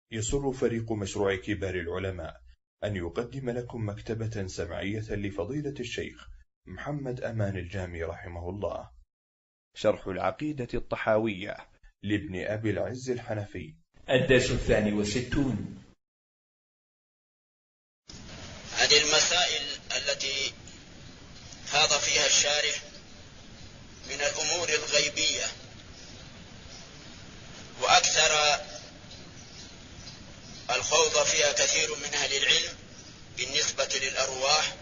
يسر فريق مشروع كبار العلماء أن يقدم لكم مكتبة سمعية لفضيلة الشيخ محمد أمان الجامي رحمه الله، شرح العقيدة الطحاوية لابن أبي العز الحنفي، الدرس 62. هذه المسائل التي خاض فيها الشارح من الأمور الغيبية، وأكثر الخوض فيها كثير من أهل العلم بالنسبة للأرواح،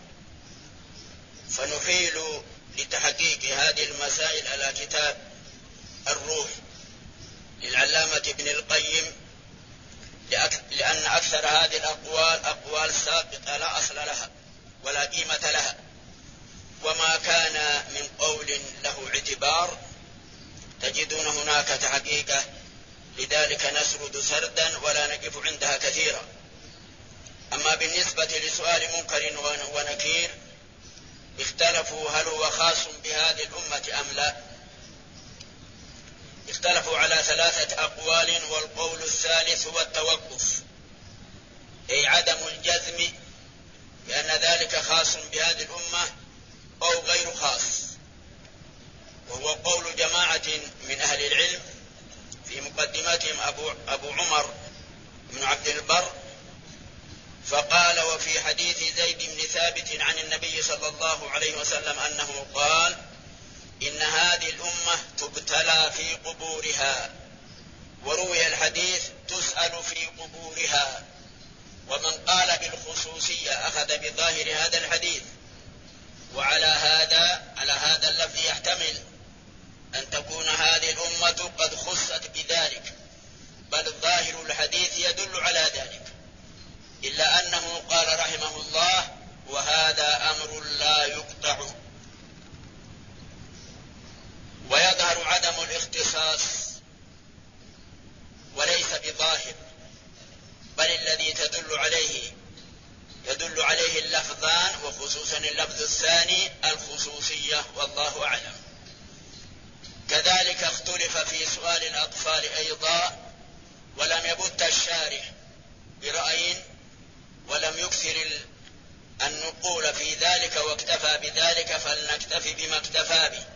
فنحيل لتحقيق هذه المسائل على كتاب الروح للعلامة ابن القيم، لأن أكثر هذه الأقوال أقوال ساقطة لا أصل لها ولا قيمة لها، وما كان من قول له اعتبار تجدون هناك تحقيقه، لذلك نسرد سردا ولا نقف عندها كثيرا. أما بالنسبة لسؤال منكر ونكير، اختلفوا هل هو خاص بهذه الأمة أم لا. اختلفوا على 3 أقوال، والقول الثالث هو التوقف، أي عدم الجزم بأن ذلك خاص بهذه الأمة أو غير خاص، وهو قول جماعة من أهل العلم في مقدمتهم أبو عمر بن عبد البر، فقال: وفي حديث زيد بن ثابت عن النبي صلى الله عليه وسلم أنه قال: إن هذه الأمة تبتلى في قبورها، وروي الحديث تسأل في قبورها. ومن قال بالخصوصية أخذ بظاهر هذا الحديث، وعلى هذا اللفظ يحتمل أن تكون هذه الأمة قد خصت بذلك، بل ظاهر الحديث يدل على ذلك، إلا أنه قال رحمه الله: وهذا أمر لا يقطع. ويظهر عدم الاختصاص وليس بظاهر، بل الذي يدل عليه اللفظان، وخصوصا اللفظ الثاني الخصوصية، والله أعلم. كذلك اختلف في سؤال الأطفال أيضا، ولم يبت الشارح برأي ولم يكثر النقول في ذلك، واكتفى بذلك، فلنكتفي بما اكتفى به.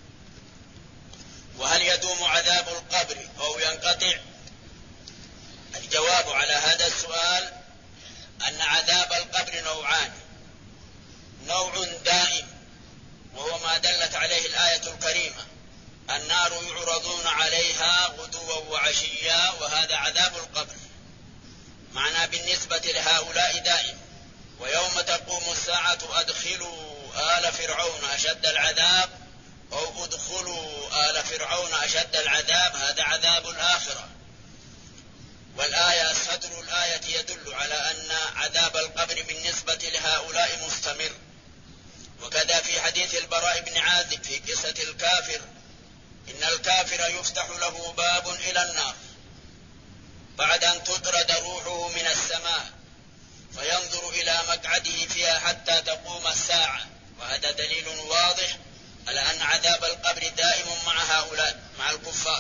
وهل يدوم عذاب القبر أو ينقطع؟ الجواب على هذا السؤال أن عذاب القبر نوعان: نوع دائم وهو ما دلت عليه الآية الكريمة: النار يعرضون عليها غدوا وعشيا، وهذا عذاب القبر، معنى بالنسبة لهؤلاء دائم. ويوم تقوم الساعة أدخلوا آل فرعون أشد العذاب، أو ادخلوا آل فرعون أشد العذاب، هذا عذاب الآخرة. والآية صدر الآية يدل على أن عذاب القبر بالنسبة لهؤلاء مستمر. وكذا في حديث البراء بن عازب في قصة الكافر: إن الكافر يفتح له باب إلى النار بعد أن تطرد روحه من السماء، فينظر إلى مقعده فيها حتى تقوم الساعة. وهذا دليل واضح على أن عذاب القبر دائم مع هؤلاء، مع الكفار.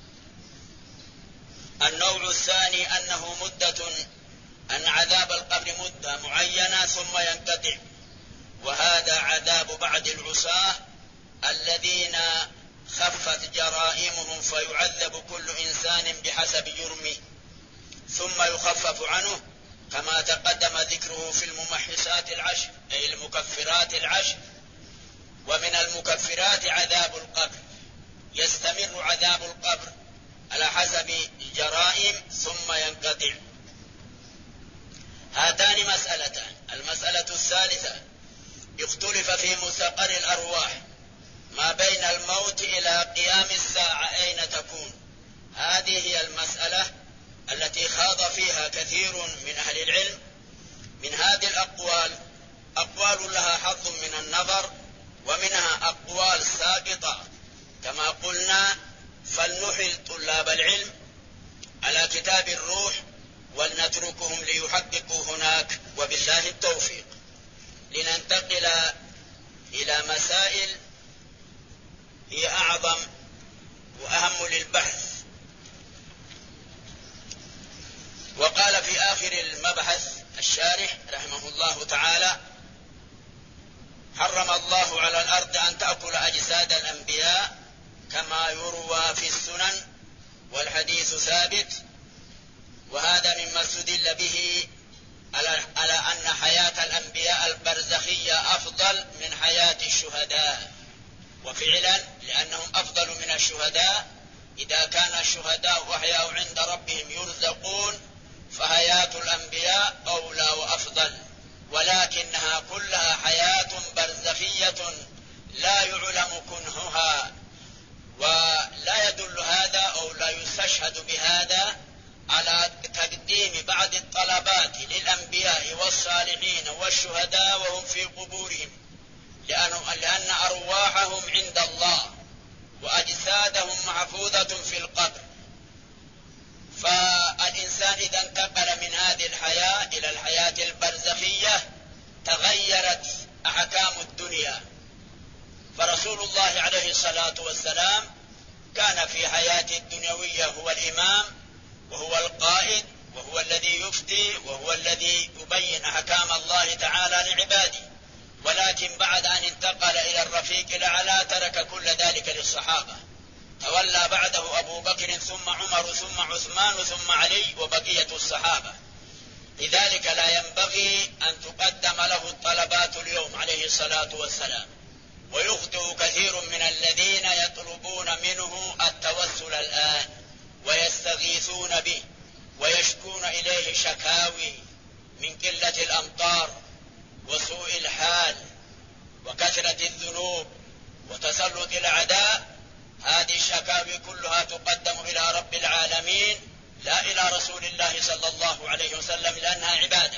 النوع الثاني أن عذاب القبر مدة معينة ثم ينقطع، وهذا عذاب بعض العصاة الذين خفت جرائمهم، فيعذب كل إنسان بحسب جرمه ثم يخفف عنه، كما تقدم ذكره في الممحصات العشر، أي المكفرات العشر. ومن المكفرات عذاب القبر، يستمر عذاب القبر على حسب الجرائم ثم ينقطع. هاتان مسألتان. المسألة الثالثة: اختلف في مستقر الأرواح ما بين الموت إلى قيام الساعة أين تكون. هذه هي المسألة التي خاض فيها كثير من أهل العلم. من هذه الأقوال أقوال لها حظ من النظر، ومنها أقوال ساقطة. كما قلنا، فلنحل طلاب العلم على كتاب الروح ولنتركهم ليحققوا هناك، وبالله التوفيق. لننتقل إلى مسائل هي أعظم وأهم للبحث. آخر المبحث الشارح رحمه الله تعالى: حرم الله على الأرض أن تأكل أجساد الأنبياء كما يروى في السنن، والحديث ثابت. وهذا مما استدل به على أن حياة الأنبياء البرزخية أفضل من حياة الشهداء، وفعلا لأنهم أفضل من الشهداء. إذا كان الشهداء وأحياء عند ربهم يرزقون، فحياة الأنبياء أولى وأفضل، ولكنها كلها حياة برزخية لا يعلم كنهها. ولا يدل هذا أو لا يستشهد بهذا على تقديم بعض الطلبات للأنبياء والصالحين والشهداء وهم في قبورهم، لأن أرواحهم عند الله وأجسادهم محفوظة في القبر. فالإنسان إذا انتقل من هذه الحياة إلى الحياة البرزخية تغيرت أحكام الدنيا. فرسول الله عليه الصلاة والسلام كان في حياته الدنيوية هو الإمام وهو القائد وهو الذي يفتي وهو الذي يبين أحكام الله تعالى لعباده، ولكن بعد أن انتقل إلى الرفيق الأعلى ترك كل ذلك للصحابة. تولى بعده أبو بكر ثم عمر ثم عثمان ثم علي وبقية الصحابة. لذلك لا ينبغي أن تقدم له الطلبات اليوم عليه الصلاة والسلام. ويخطئ كثير من الذين يطلبون منه التوسل الآن ويستغيثون به ويشكون إليه شكاوي من قلة الأمطار وسوء الحال وكثرة الذنوب وتسلط الأعداء. هذه الشكاوي كلها تقدم إلى رب العالمين لا إلى رسول الله صلى الله عليه وسلم، لأنها عبادة.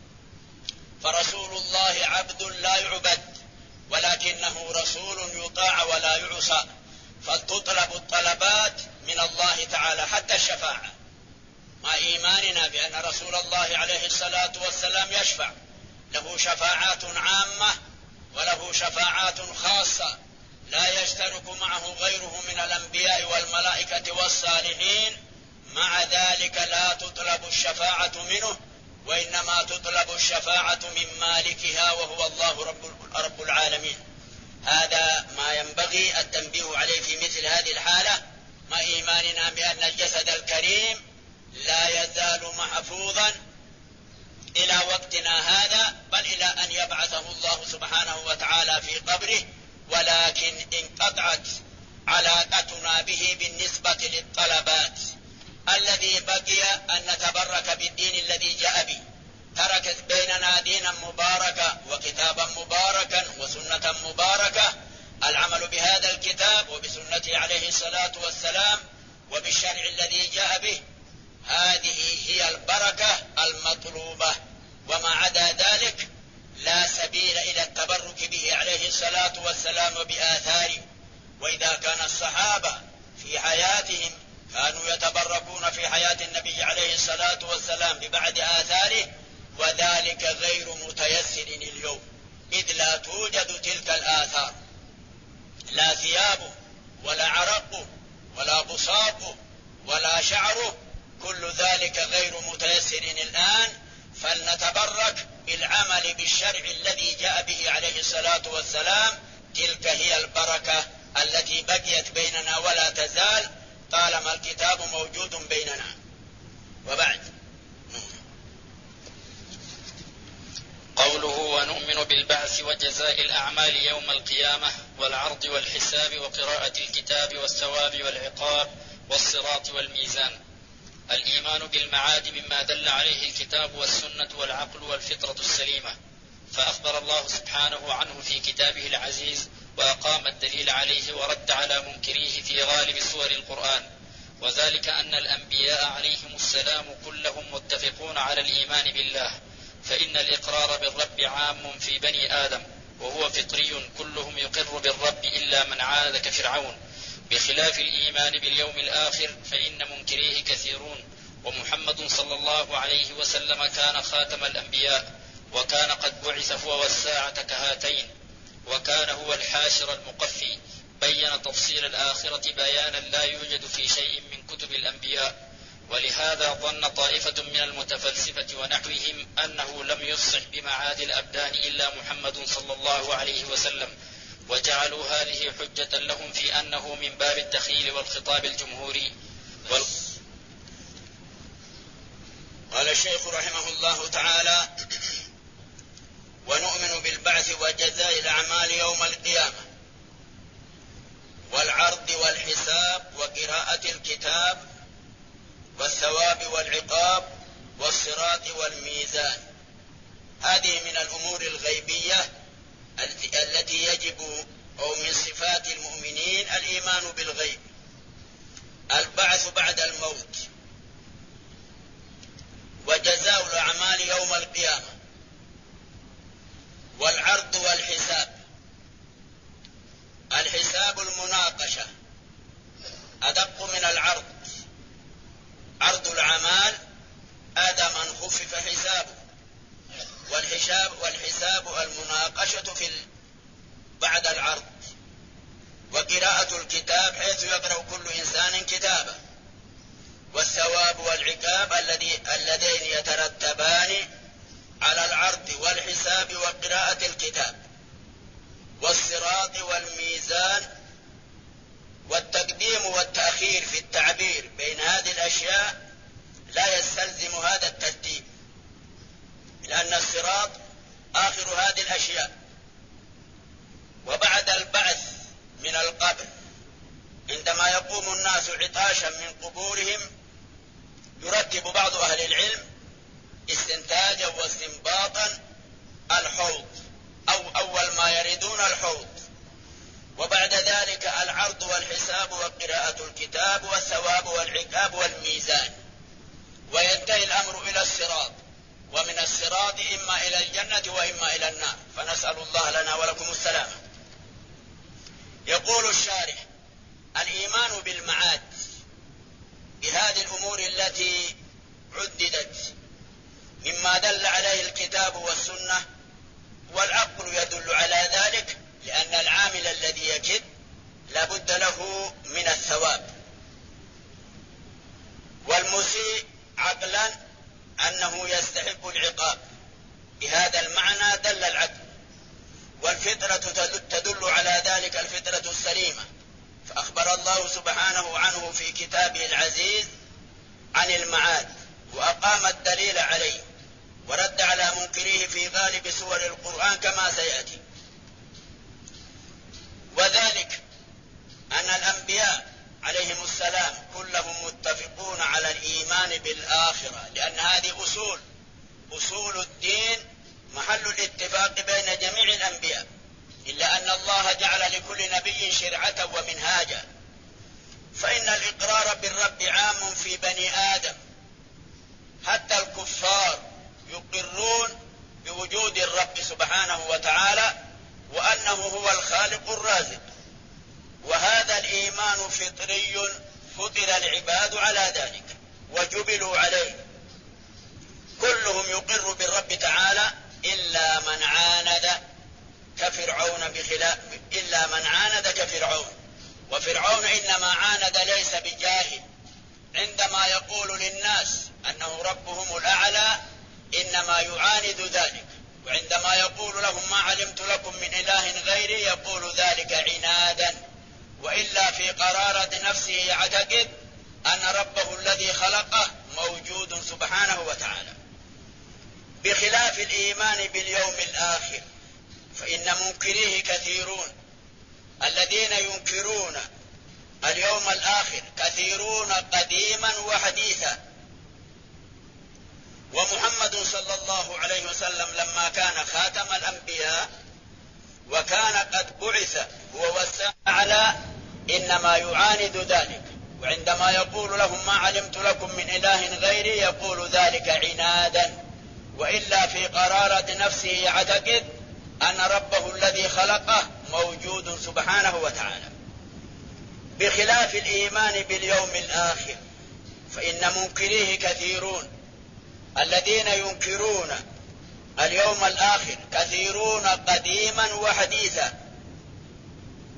فرسول الله عبد لا يعبد، ولكنه رسول يطاع ولا يعصى. فتطلب الطلبات من الله تعالى حتى الشفاعة، مع إيماننا بأن رسول الله عليه الصلاة والسلام يشفع، له شفاعات عامة وله شفاعات خاصة لا يشترك معه غيره من الأنبياء والملائكة والصالحين. مع ذلك لا تطلب الشفاعة منه، وإنما تطلب الشفاعة من مالكها وهو الله رب العالمين. هذا ما ينبغي التنبيه عليه في مثل هذه الحالة، مع إيماننا بأن الجسد الكريم لا يزال محفوظا إلى وقتنا هذا، بل إلى أن يبعثه الله سبحانه وتعالى في قبره. ولكن انقطعت علاقتنا به بالنسبة للطلبات. الذي بقي أن نتبرك بالدين الذي جاء به. تركت بيننا دينا مباركا وكتابا مباركا وسنة مباركة. العمل بهذا الكتاب وبسنته عليه الصلاة والسلام وبالشرع الذي جاء به، هذه هي البركة المطلوبة. وما عدا ذلك لا سبيل إلى التبرك به عليه الصلاة والسلام وبآثاره. وإذا كان الصحابة في حياتهم كانوا يتبركون في حياة النبي عليه الصلاة والسلام ببعد آثاره، وذلك غير متيسر اليوم، إذ لا توجد تلك الآثار، لا ثيابه ولا عرقه ولا بصاقه ولا شعره، كل ذلك غير متيسر الآن. فلنتبرك بالعمل بالشرع الذي جاء به عليه الصلاة والسلام. تلك هي البركة التي بقيت بيننا ولا تزال طالما الكتاب موجود بيننا. وبعد، قوله: ونؤمن بالبعث وجزاء الأعمال يوم القيامة والعرض والحساب وقراءة الكتاب والثواب والعقاب والصراط والميزان. الإيمان بالمعاد مما دل عليه الكتاب والسنة والعقل والفطرة السليمة، فأخبر الله سبحانه عنه في كتابه العزيز وأقام الدليل عليه ورد على منكريه في غالب سور القرآن. وذلك أن الأنبياء عليهم السلام كلهم متفقون على الإيمان بالله، فإن الإقرار بالرب عام في بني آدم وهو فطري، كلهم يقر بالرب إلا من عاد كفرعون، بخلاف الإيمان باليوم الآخر فإن منكريه كثيرون. ومحمد صلى الله عليه وسلم كان خاتم الأنبياء، وكان قد بعث هو والساعة كهاتين، وكان هو الحاشر المقفي، بين تفصيل الآخرة بيانا لا يوجد في شيء من كتب الأنبياء. ولهذا ظن طائفة من المتفلسفة ونحوهم أنه لم يفصح بمعاد الأبدان إلا محمد صلى الله عليه وسلم، وجعلوا هذه حجة لهم في أنه من باب التخيل والخطاب الجمهوري. قال الشيخ رحمه الله تعالى: ونؤمن بالبعث وجزاء الأعمال يوم القيامة والعرض والحساب وقراءة الكتاب والثواب والعقاب والصراط والميزان. هذه من الأمور الغيبية التي يجب، أو من صفات المؤمنين، الإيمان بالغيب. البعث بعد الموت، وجزاء الأعمال يوم القيامة، والعرض والحساب. الحساب المناقشة أدق من العرض. عرض الأعمال هذا من خفف حسابه، والحساب المناقشة بعد العرض. وقراءة الكتاب حيث يقرأ كل إنسان كتابه، والثواب والعقاب اللذين يترتبان على العرض والحساب وقراءة الكتاب، والصراط والميزان. والتقديم والتأخير في التعبير بين هذه الأشياء لا يستلزم هذا الترتيب، لأن الصراط آخر هذه الأشياء. وبعد البعث من القبر، عندما يقوم الناس عطاشا من قبورهم، يرتب بعض أهل العلم استنتاجا واستنباطا الحوض، أو أول ما يردون الحوض، وبعد ذلك العرض والحساب وقراءة الكتاب والثواب والعقاب والميزان، وينتهي الأمر إلى الصراط، ومن الصراط إما إلى الجنة وإما إلى النار، فنسأل الله لنا ولكم السلامة. يقول الشارح: الإيمان بالمعاد بهذه الأمور التي عددت مما دل عليه الكتاب والسنة، والعقل يدل على ذلك، لأن العامل الذي يكد لابد له من الثواب، والمسيء عقلا أنه يستحق العقاب. بهذا المعنى دل العقل، والفطرة تدل على ذلك الفطرة السليمة. فأخبر الله سبحانه عنه في كتابه العزيز عن المعاد، وأقام الدليل عليه، ورد على منكريه في غالب سور القرآن كما سيأتي. وذلك أن الأنبياء عليهم السلام كلهم متفقون على الإيمان بالآخرة، لأن هذه أصول الدين محل الاتفاق بين جميع الأنبياء، إلا أن الله جعل لكل نبي شرعة ومنهاجا. فإن الإقرار بالرب عام في بني آدم، حتى الكفار يقرون بوجود الرب سبحانه وتعالى، وأنه هو الخالق الرازق. وهذا الإيمان فطري، فطر العباد على ذلك وجبلوا عليه. كلهم يقر بالرب تعالى إلا من عاند كفرعون. وفرعون إنما عاند ليس بجاهل، عندما يقول للناس أنه ربهم الأعلى إنما يعاند ذلك، وعندما يقول لهم ما علمت لكم من إله غيري يقول ذلك عنادا، وإلا في قرارة نفسه يعتقد أن ربه الذي خلقه موجود سبحانه وتعالى. بخلاف الإيمان باليوم الآخر، فإن منكريه كثيرون. الذين ينكرون اليوم الآخر كثيرون قديما وحديثا. ومحمد صلى الله عليه وسلم لما كان خاتم الأنبياء وكان قد بعث هو والأعلى إنما يعاند ذلك، وعندما يقول لهم ما علمت لكم من إله غيري يقول ذلك عنادا، وإلا في قرارة نفسه يعتقد أن ربه الذي خلقه موجود سبحانه وتعالى. بخلاف الإيمان باليوم الآخر، فإن منكريه كثيرون. الذين ينكرون اليوم الآخر كثيرون قديما وحديثا.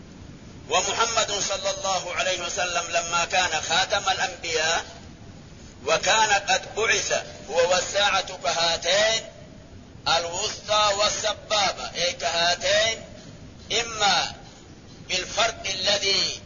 ومحمد صلى الله عليه وسلم لما كان خاتم الأنبياء وكان قد بعث هو والساعة كهاتين الوسطى والسبابة، أي كهاتين، إما بالفرق الذي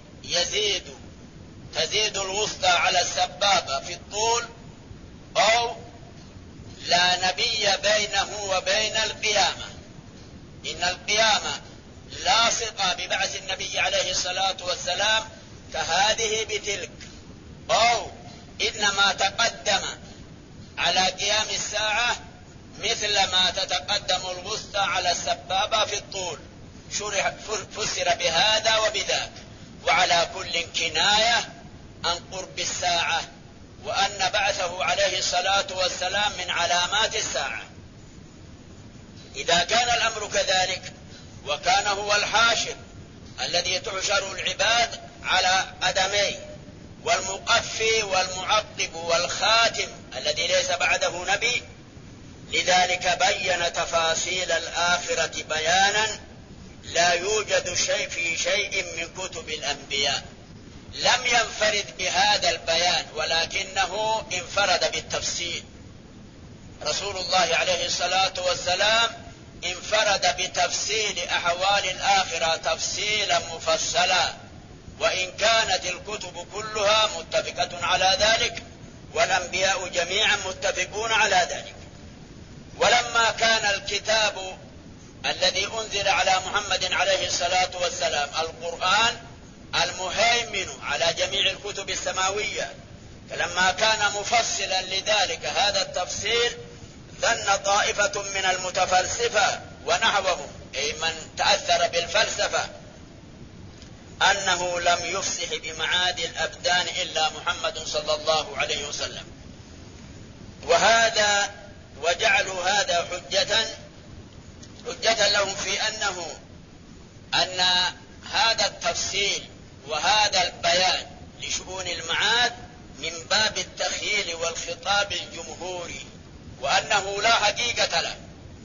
تزيد الوسطى على السبابة في الطول، أو لا نبي بينه وبين القيامة، إن القيامة لاصقة ببعث النبي عليه الصلاة والسلام كهذه بتلك، أو إنما تقدم على قيام الساعة مثل ما تتقدم الوسطى على السبابة في الطول، فسر بهذا وبذاك، وعلى كل كناية عن قرب الساعة، وأن بعثه عليه الصلاة والسلام من علامات الساعة. إذا كان الأمر كذلك، وكان هو الحاشر الذي تحشر العباد على قدميه، والمقفي والمعقب والخاتم الذي ليس بعده نبي، لذلك بين تفاصيل الآخرة بيانا لا يوجد شيء في شيء من كتب الأنبياء. لم ينفرد بهذا البيان، ولكنه انفرد بالتفصيل. رسول الله عليه الصلاة والسلام انفرد بتفصيل أحوال الآخرة تفصيلا مفصلا، وإن كانت الكتب كلها متفقة على ذلك، والأنبياء جميعا متفقون على ذلك. ولما كان الكتاب الذي أنزل على محمد عليه الصلاة والسلام القرآن المهيمن على جميع الكتب السماوية، فلما كان مفصلا لذلك هذا التفصيل، ظن طائفة من المتفلسفة ونحوهم، أي من تأثر بالفلسفة، أنه لم يفصح بمعاد الأبدان إلا محمد صلى الله عليه وسلم، وجعلوا هذا حجة لهم في أن هذا التفصيل وهذا البيان لشؤون المعاد من باب التخييل والخطاب الجمهوري، وأنه لا حقيقة له،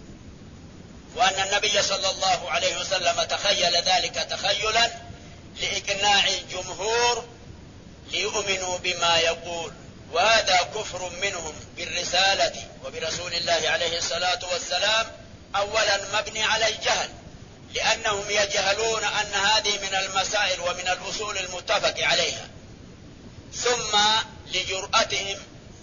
وأن النبي صلى الله عليه وسلم تخيل ذلك تخيلا لإقناع الجمهور ليؤمنوا بما يقول. وهذا كفر منهم بالرسالة وبرسول الله عليه الصلاة والسلام، أولا مبني على الجهل، لأنهم يجهلون أن هذه من المسائل ومن الأصول المتفق عليها، ثم لجرأتهم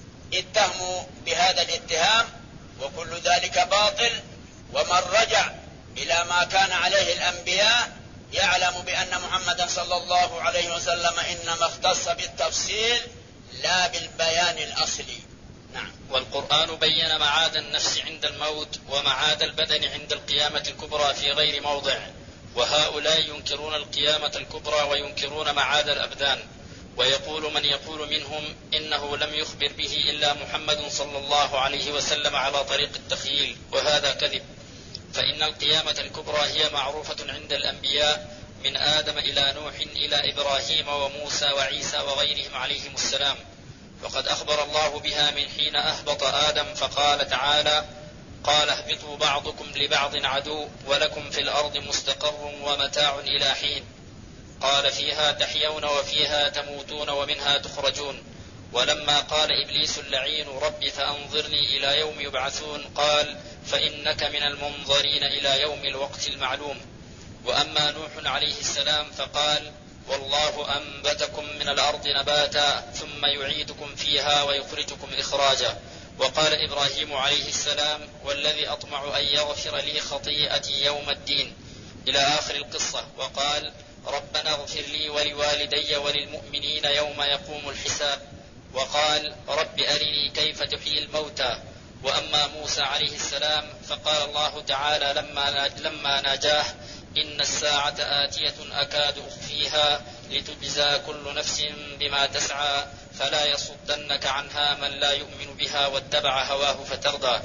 اتهموا بهذا الاتهام، وكل ذلك باطل. ومن رجع إلى ما كان عليه الأنبياء يعلم بأن محمدا صلى الله عليه وسلم إنما اختص بالتفصيل لا بالبيان الأصلي. نعم. والقرآن بين معاد النفس عند الموت ومعاد البدن عند القيامة الكبرى في غير موضع، وهؤلاء ينكرون القيامة الكبرى وينكرون معاد الأبدان، ويقول من يقول منهم إنه لم يخبر به إلا محمد صلى الله عليه وسلم على طريق التخييل، وهذا كذب. فإن القيامة الكبرى هي معروفة عند الأنبياء من آدم إلى نوح إلى إبراهيم وموسى وعيسى وغيرهم عليهم السلام، وقد أخبر الله بها من حين أهبط آدم، فقال تعالى: قال اهبطوا بعضكم لبعض عدو ولكم في الأرض مستقر ومتاع إلى حين. قال فيها تحيون وفيها تموتون ومنها تخرجون. ولما قال إبليس اللعين رب فأنظرني إلى يوم يبعثون، قال فإنك من المنظرين إلى يوم الوقت المعلوم. وأما نوح عليه السلام فقال: والله أنبتكم من الأرض نباتا ثم يعيدكم فيها ويخرجكم إخراجا. وقال إبراهيم عليه السلام: والذي أطمع أن يغفر لي خطيئتي يوم الدين، إلى آخر القصة. وقال: ربنا اغفر لي ولوالدي وللمؤمنين يوم يقوم الحساب. وقال: رب أرني كيف تحيي الموتى. وأما موسى عليه السلام فقال الله تعالى لما ناجاه: إن الساعة آتية أكاد أخفيها لتجزى كل نفس بما تسعى فلا يصدنك عنها من لا يؤمن بها واتبع هواه فتردى.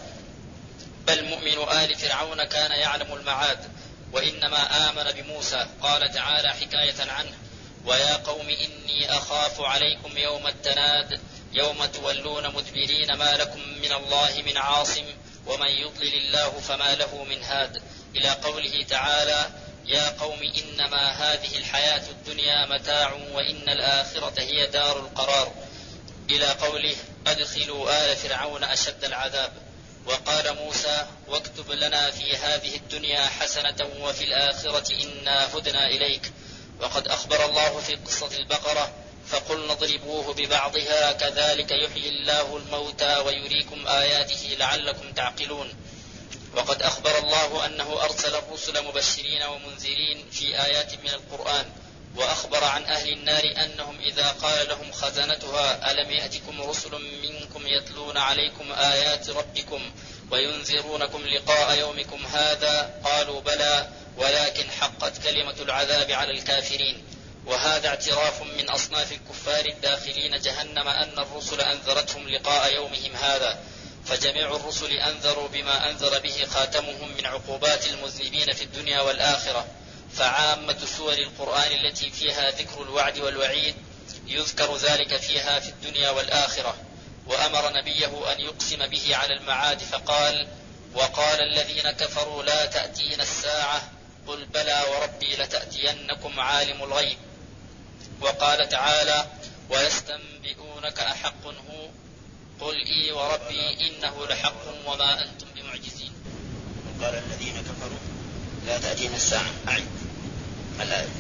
بل مؤمن آل فرعون كان يعلم المعاد، وإنما آمن بموسى. قال تعالى حكاية عنه: ويا قوم إني أخاف عليكم يوم التناد يوم تولون مدبرين ما لكم من الله من عاصم ومن يضلل الله فما له من هاد، إلى قوله تعالى: يا قوم إنما هذه الحياة الدنيا متاع وإن الآخرة هي دار القرار، إلى قوله: أدخلوا آل فرعون أشد العذاب. وقال موسى واكتب لنا في هذه الدنيا حسنة وفي الآخرة إنا هدنا إليك. وقد أخبر الله في قصة البقرة فقلنا اضربوه ببعضها كذلك يحيي الله الموتى ويريكم آياته لعلكم تعقلون. وقد أخبر الله أنه أرسل الرسل مبشرين ومنذرين في آيات من القرآن. وأخبر عن أهل النار أنهم إذا قال لهم خزنتها ألم يأتكم رسل منكم يتلون عليكم آيات ربكم وينذرونكم لقاء يومكم هذا قالوا بلى ولكن حقت كلمة العذاب على الكافرين. وهذا اعتراف من أصناف الكفار الداخلين جهنم أن الرسل أنذرتهم لقاء يومهم هذا. فجميع الرسل أنذروا بما أنذر به خاتمهم من عقوبات المذنبين في الدنيا والآخرة. فعامة سور القرآن التي فيها ذكر الوعد والوعيد يذكر ذلك فيها في الدنيا والآخرة. وأمر نبيه أن يقسم به على المعاد فقال وقال الذين كفروا لا تأتينا الساعة قل بلى وربي لتأتينكم عالم الغيب. وقال تعالى ويستنبئونك أحق هو قل إي وربي إنه لحق وما أنتم بمعجزين. وقال الذين كفروا لا تأتينا الساعة أعد الآية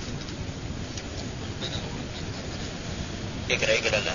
اقرأ لا.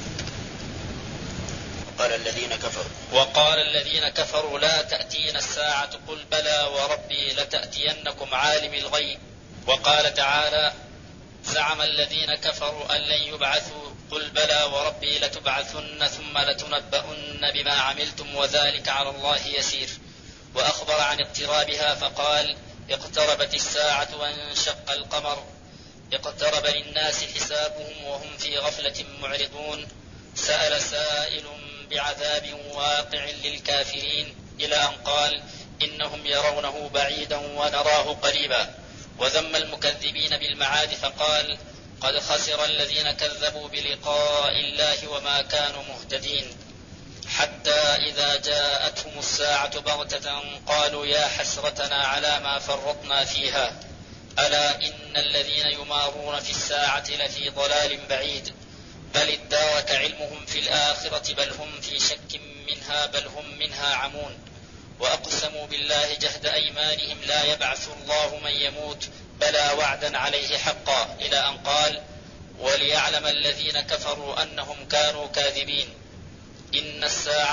وقال الذين كفروا لا تأتينا الساعة قل بلى وربي لتأتينكم عالم الغيب. وقال تعالى زعم الذين كفروا أن لن يبعثوا قل بلى وربي لتبعثن ثم لتنبؤن بما عملتم وذلك على الله يسير. وأخبر عن اقترابها فقال اقتربت الساعة وانشق القمر اقترب للناس حسابهم وهم في غفلة معرضون سأل سائل بعذاب واقع للكافرين إلى أن قال إنهم يرونه بعيدا ونراه قريبا. وذم المكذبين بالمعاد فقال قد خسر الذين كذبوا بلقاء الله وما كانوا مهتدين. حتى إذا جاءتهم الساعة بغتة قالوا يا حسرتنا على ما فرطنا فيها ألا إن الذين يمارون في الساعة لفي ضلال بعيد بل ادارك علمهم في الآخرة بل هم في شك منها بل هم منها عمون. وأقسموا بالله جهد أيمانهم لا يبعث الله من يموت بلى وعدا عليه حقا إلى أن قال وليعلم الذين كفروا أنهم كانوا كاذبين. إن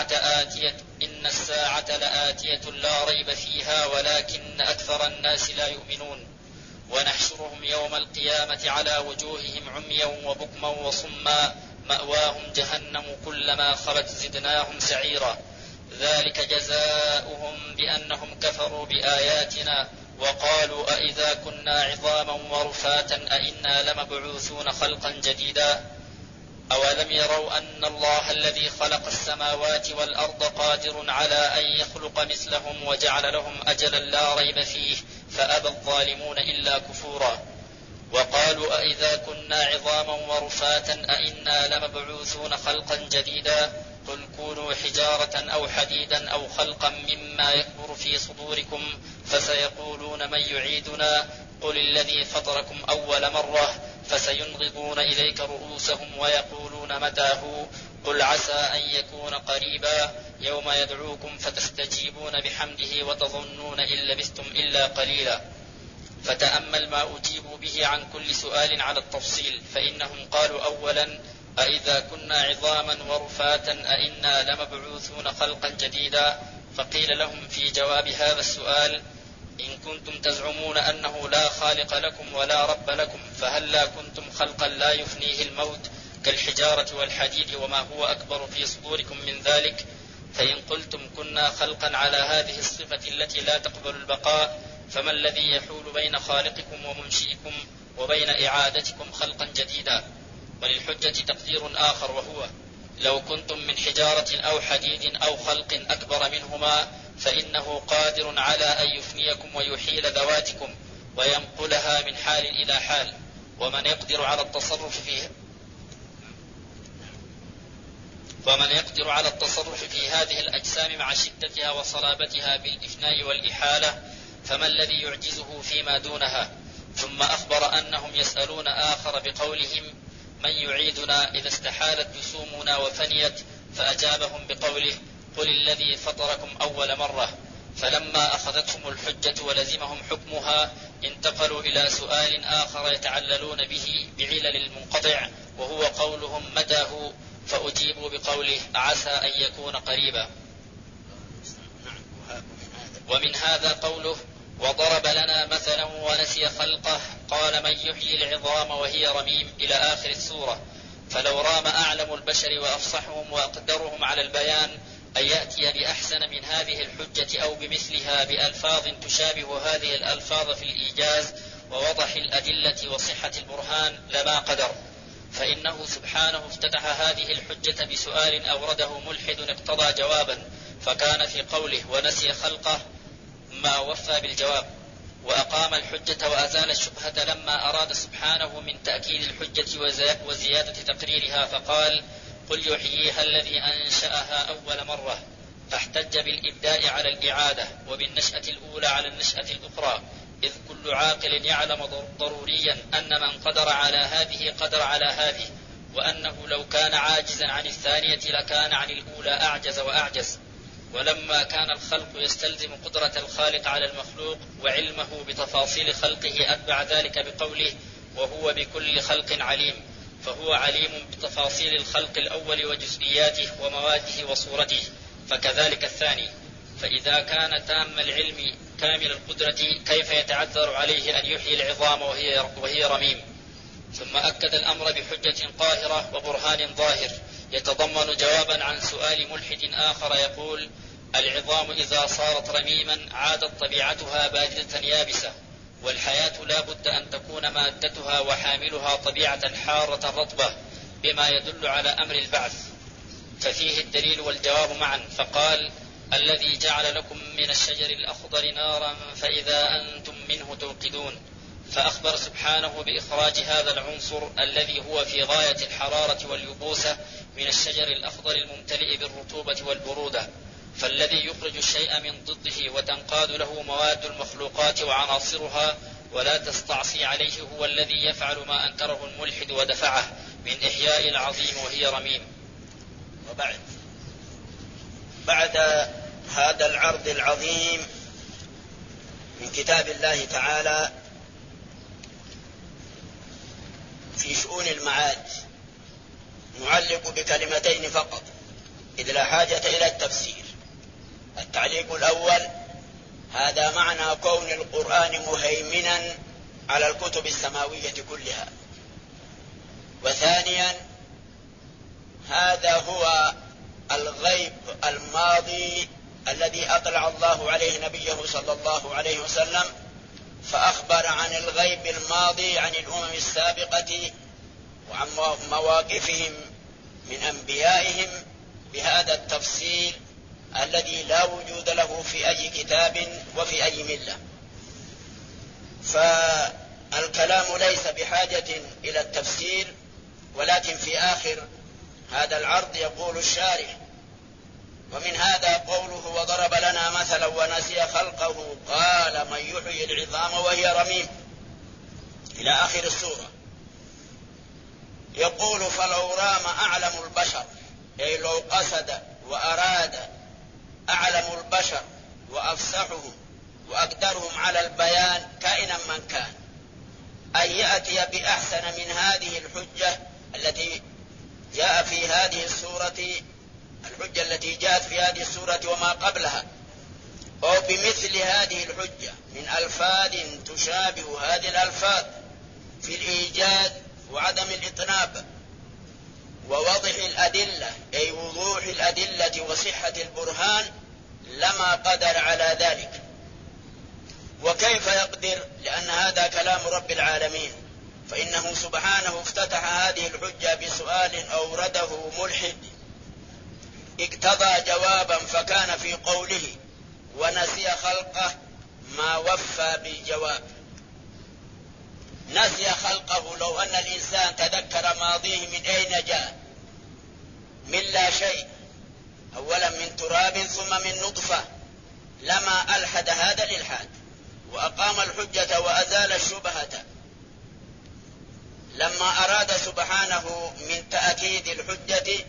الساعة لآتية لا ريب فيها ولكن أكثر الناس لا يؤمنون. ونحشرهم يوم القيامة على وجوههم عميا وبكما وصما مأواهم جهنم كلما خبت زدناهم سعيرا ذلك جزاؤهم بأنهم كفروا بآياتنا وقالوا أئذا كنا عظاما ورفاتا أئنا لمبعوثون خلقا جديدا. أولم يروا أن الله الذي خلق السماوات والأرض قادر على أن يخلق مثلهم وجعل لهم أجلا لا ريب فيه فأبى الظالمون إلا كفورا. وقالوا أئذا كنا عظاما ورفاتا أئنا لمبعوثون خلقا جديدا قل كونوا حجارة أو حديدا أو خلقا مما يكبر في صدوركم فسيقولون من يعيدنا قل الذي فطركم أول مرة فسينغضون إليك رؤوسهم ويقولون متى هو قل عسى أن يكون قريبا يوم يدعوكم فتستجيبون بحمده وتظنون إن لبثتم إلا قليلا. فتأمل ما أجيبوا به عن كل سؤال على التفصيل فإنهم قالوا أولا أئذا كنا عظاما ورفاتا أئنا لمبعوثون خلقا جديدا فقيل لهم في جواب هذا السؤال إن كنتم تزعمون أنه لا خالق لكم ولا رب لكم فهلا كنتم خلقا لا يفنيه الموت كالحجارة والحديد وما هو أكبر في صدوركم من ذلك. فإن قلتم كنا خلقا على هذه الصفة التي لا تقبل البقاء فما الذي يحول بين خالقكم ومنشئكم وبين إعادتكم خلقا جديدا. وللحجة تقدير آخر وهو لو كنتم من حجارة أو حديد أو خلق أكبر منهما فإنه قادر على أن يفنيكم ويحيل ذواتكم وينقلها من حال إلى حال. ومن يقدر على التصرف في هذه الأجسام مع شدتها وصلابتها بالإفناء والإحالة فما الذي يعجزه فيما دونها. ثم أخبر أنهم يسألون آخر بقولهم من يعيدنا إذا استحالت جسومنا وفنيت فأجابهم بقوله: قل الذي فطركم أول مرة. فلما أخذتهم الحجة ولزمهم حكمها انتقلوا إلى سؤال آخر يتعللون به بعلل المنقطع، وهو قولهم متى هو، فأجيبوا بقوله: عسى أن يكون قريبا. ومن هذا قوله: وضرب لنا مثلا ونسي خلقه قال من يحيي العظام وهي رميم إلى آخر السورة. فلو رام أعلم البشر وأفصحهم وأقدرهم على البيان أن يأتي بأحسن من هذه الحجة أو بمثلها بألفاظ تشابه هذه الألفاظ في الإيجاز ووضح الأدلة وصحة البرهان لما قدر، فإنه سبحانه افتتح هذه الحجة بسؤال أورده ملحد اقتضى جوابا، فكان في قوله ونسي خلقه ما وفى بالجواب، وأقام الحجة وأزال الشبهة لما أراد سبحانه من تأكيد الحجة وزيادة تقريرها، فقال: قل يحييها الذي أنشأها أول مرة، فاحتج بالإبداء على الإعادة وبالنشأة الأولى على النشأة الأخرى، إذ كل عاقل يعلم ضروريا أن من قدر على هذه قدر على هذه، وأنه لو كان عاجزا عن الثانية لكان عن الأولى أعجز وأعجز. ولما كان الخلق يستلزم قدرة الخالق على المخلوق وعلمه بتفاصيل خلقه أتبع ذلك بقوله: وهو بكل خلق عليم، فهو عليم بتفاصيل الخلق الأول وجزئياته ومواده وصورته، فكذلك الثاني. فإذا كان تام العلم كامل القدرة كيف يتعذر عليه أن يحيي العظام وهي رميم؟ ثم أكد الأمر بحجة قاهرة وبرهان ظاهر يتضمن جوابا عن سؤال ملحد آخر يقول: العظام إذا صارت رميما عادت طبيعتها باردة يابسة، والحياة لا بد أن تكون مادتها وحاملها طبيعة حارة رطبة، بما يدل على أمر البعث، ففيه الدليل والجواب معا. فقال: الذي جعل لكم من الشجر الأخضر نارا فإذا أنتم منه توقدون، فأخبر سبحانه بإخراج هذا العنصر الذي هو في غاية الحرارة واليبوسة من الشجر الأخضر الممتلئ بالرطوبة والبرودة، فالذي يخرج الشيء من ضده وتنقاد له مواد المخلوقات وعناصرها ولا تستعصي عليه هو الذي يفعل ما أنكره الملحد ودفعه من إحياء العظيم وهي رميم. بعد هذا العرض العظيم من كتاب الله تعالى في شؤون المعاد نعلق بكلمتين فقط إذ لا حاجة إلى التفسير. التعليق الأول: هذا معنى كون القرآن مهيمنا على الكتب السماوية كلها. وثانيا: هذا هو الغيب الماضي الذي أطلع الله عليه نبيه صلى الله عليه وسلم، فأخبر عن الغيب الماضي عن الأمم السابقة وعن مواقفهم من أنبيائهم بهذا التفصيل الذي لا وجود له في أي كتاب وفي أي ملة. فالكلام ليس بحاجة إلى التفسير، ولكن في آخر هذا العرض يقول الشارح: ومن هذا قوله وضرب لنا مثلا ونسي خلقه قال من يحيي العظام وهي رميم إلى آخر السورة. يقول: فلو رام أعلم البشر، أي لو قصد وأراد أعلم البشر وأفصحهم وأقدرهم على البيان كائنا من كان أن يأتي بأحسن من هذه الحجة التي جاء في هذه السورة، الحجة التي جاءت في هذه السورة وما قبلها، أو بمثل هذه الحجة من ألفاظ تشابه هذه الألفاظ في الإيجاز وعدم الإطناب ووضح الأدلة، أي وضوح الأدلة وصحة البرهان، لما قدر على ذلك. وكيف يقدر؟ لأن هذا كلام رب العالمين، فإنه سبحانه افتتح هذه الحجة بسؤال أورده ملحد اقتضى جوابا، فكان في قوله ونسي خلقه ما وفى بالجواب. نسي خلقه، لو أن الإنسان تذكر ماضيه من أين جاء، من لا شيء، أولا من تراب ثم من نطفة، لما ألحد هذا الإلحاد وأقام الحجة وأزال الشبهة. لما أراد سبحانه من تأكيد الحجة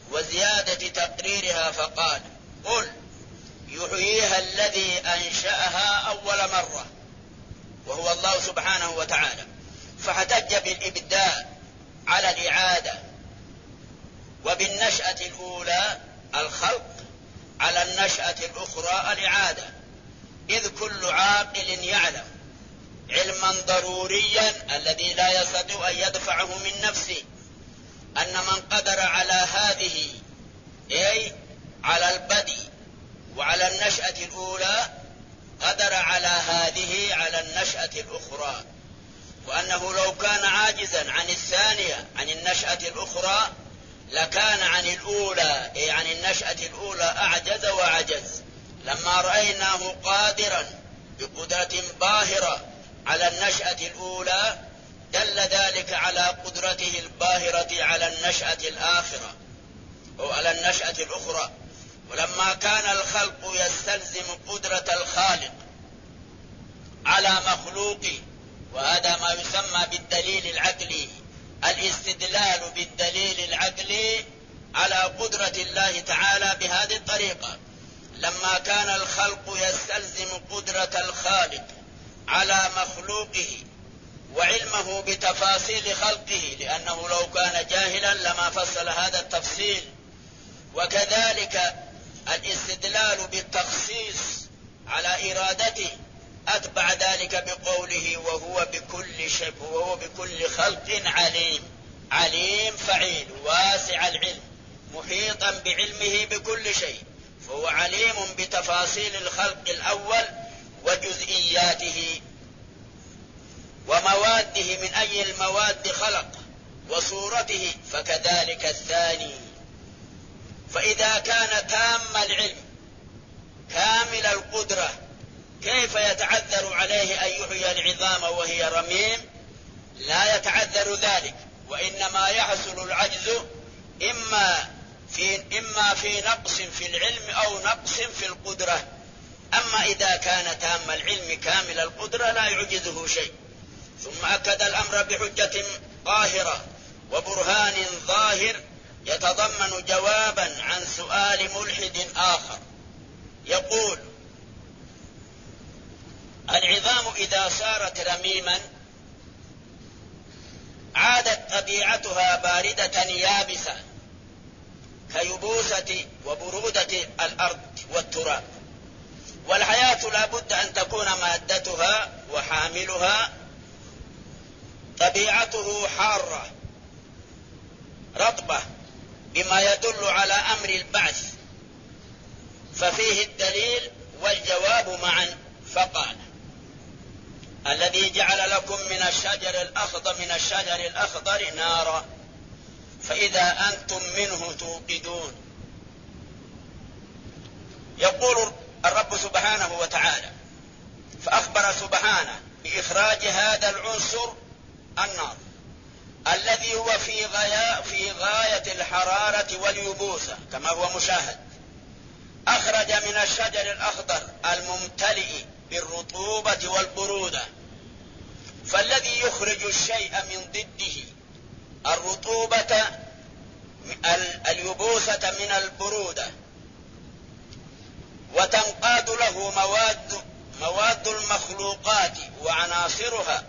وزيادة تقريرها فقال: قل يحييها الذي أنشأها أول مرة وهو الله سبحانه وتعالى. فاحتج بالإبداء على الإعادة، وبالنشأة الأولى الخلق، على النشأة الأخرى الإعادة، إذ كل عاقل يعلم علما ضروريا الذي لا يستطيع أن يدفعه من نفسه أن من قدر على هذه، أي على البدء وعلى النشأة الأولى، قدر على هذه على النشأة الأخرى، وأنه لو كان عاجزا عن الثانية عن النشأة الأخرى لكان عن الأولى، أي عن النشأة الأولى، أعجز وعجز. لما رأيناه قادرا بقدرة باهرة على النشأة الأولى دل ذلك على قدرته الباهرة على النشأة الآخرة أو على النشأة الأخرى. ولما كان الخلق يستلزم قدرة الخالق على مخلوقه، وهذا ما يسمى بالدليل العقلي، الاستدلال بالدليل العقلي على قدرة الله تعالى بهذه الطريقة. لما كان الخلق يستلزم قدرة الخالق على مخلوقه وعلمه بتفاصيل خلقه، لأنه لو كان جاهلا لما فصل هذا التفصيل. وكذلك الاستدلال بالتخصيص على إرادته أتبع ذلك بقوله: وهو بكل شيء، وهو بكل خلق عليم. عليم فعيل، واسع العلم، محيطا بعلمه بكل شيء، فهو عليم بتفاصيل الخلق الأول وجزئياته ومواده، من أي المواد خلق، وصورته، فكذلك الثاني. فإذا كان تام العلم كامل القدرة كيف يتعذر عليه أن يحيي العظام وهي رميم؟ لا يتعذر ذلك، وإنما يحصل العجز إما في نقص في العلم أو نقص في القدرة. أما إذا كان تام العلم كامل القدرة لا يعجزه شيء. ثم أكد الأمر بحجة قاهرة وبرهان ظاهر يتضمن جوابا عن سؤال ملحد آخر، يقول: العظام إذا صارت رميما عادت طبيعتها باردة يابسة كيبوسة وبرودة الأرض والتراب، والحياة لا بد أن تكون مادتها وحاملها طبيعته حارة رطبة، بما يدل على أمر البعث. ففيه الدليل والجواب معا، فقال: الذي جعل لكم من الشجر الأخضر نارا فإذا أنتم منه توقدون. يقول الرب سبحانه وتعالى، فأخبر سبحانه بإخراج هذا العنصر النار الذي هو في غاية الحرارة واليبوسة كما هو مشاهد. أخرج من الشجر الأخضر الممتلئ بالرطوبة والبرودة، فالذي يخرج الشيء من ضده الرطوبة اليبوسة من البرودة، وتنقاد له مواد المخلوقات وعناصرها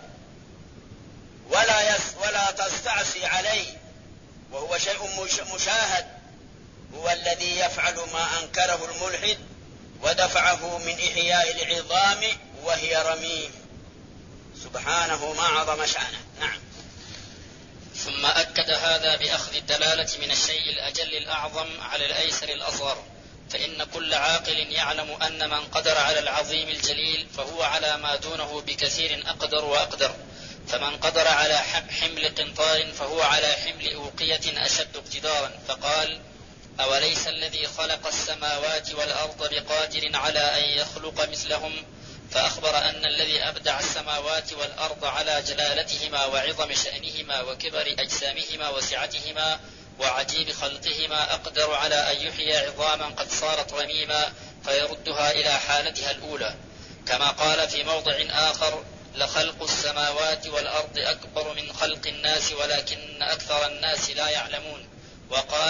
ولا تستعصي عليه، وهو شيء مشاهد، هو الذي يفعل ما أنكره الملحد ودفعه من إحياء العظام وهي رميم. سبحانه ما عظم شأنه. نعم. ثم أكد هذا بأخذ الدلالة من الشيء الأجل الأعظم على الأيسر الأصغر، فإن كل عاقل يعلم أن من قدر على العظيم الجليل فهو على ما دونه بكثير أقدر وأقدر، فمن قدر على حمل قنطار فهو على حمل أوقية أشد اقتدارا. فقال: أوليس الذي خلق السماوات والأرض بقادر على أن يخلق مثلهم؟ فأخبر أن الذي أبدع السماوات والأرض على جلالتهما وعظم شأنهما وكبر أجسامهما وسعتهما وعجيب خلقهما أقدر على أن يحيي عظاما قد صارت رميما فيردها إلى حالتها الأولى، كما قال في موضع آخر: لخلق السماوات والأرض أكبر من خلق الناس ولكن أكثر الناس لا يعلمون. وقال: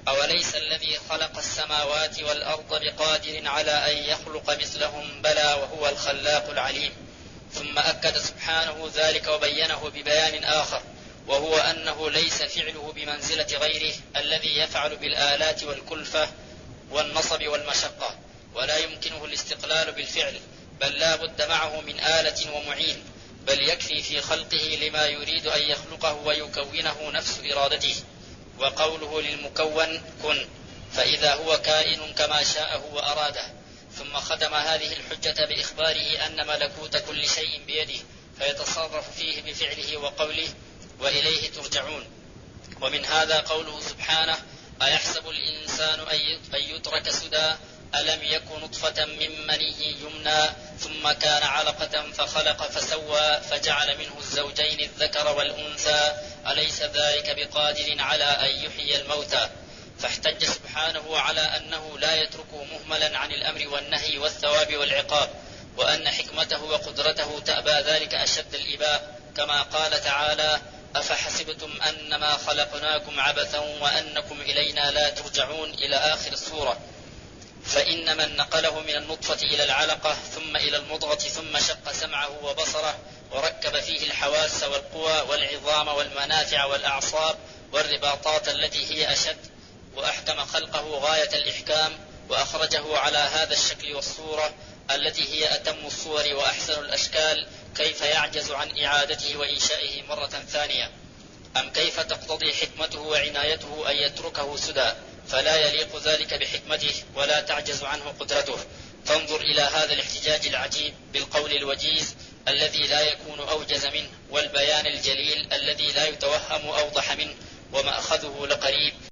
أوليس الذي خلق السماوات والأرض بقادر على أن يخلق مثلهم بلى وهو الخلاق العليم. ثم أكد سبحانه ذلك وبينه ببيان آخر، وهو أنه ليس فعله بمنزلة غيره الذي يفعل بالآلات والكلفة والنصب والمشقة، ولا يمكنه الاستقلال بالفعل، بل لا بد معه من آلة ومعين، بل يكفي في خلقه لما يريد أن يخلقه ويكونه نفس إرادته. وقوله للمكون كن، فإذا هو كائن كما شاءه وأراده. ثم ختم هذه الحجة بإخباره أن ملكوت كل شيء بيده، فيتصرف فيه بفعله وقوله وإليه ترجعون. ومن هذا قوله سبحانه أيحسب الإنسان أن يترك سدى ألم يك نطفة من مني يمنى ثم كان علقة فخلق فسوى فجعل منه الزوجين الذكر والأنثى أليس ذلك بقادر على أن يحيي الموتى. فاحتج سبحانه على أنه لا يتركه مهملا عن الأمر والنهي والثواب والعقاب، وأن حكمته وقدرته تأبى ذلك أشد الإباء، كما قال تعالى أفحسبتم أنما خلقناكم عبثا وأنكم إلينا لا ترجعون إلى آخر السورة. فإن من نقله من النطفة إلى العلقة ثم إلى المضغة ثم شق سمعه وبصره وركب فيه الحواس والقوى والعظام والمنافع والأعصاب والرباطات التي هي أشد، وأحكم خلقه غاية الإحكام، وأخرجه على هذا الشكل والصورة التي هي أتم الصور وأحسن الأشكال، كيف يعجز عن إعادته وإنشائه مرة ثانية؟ أم كيف تقتضي حكمته وعنايته أن يتركه سدى؟ فلا يليق ذلك بحكمته ولا تعجز عنه قدرته. فانظر إلى هذا الاحتجاج العجيب بالقول الوجيز الذي لا يكون أوجز منه، والبيان الجليل الذي لا يتوهم أوضح منه، ومأخذه لقريب.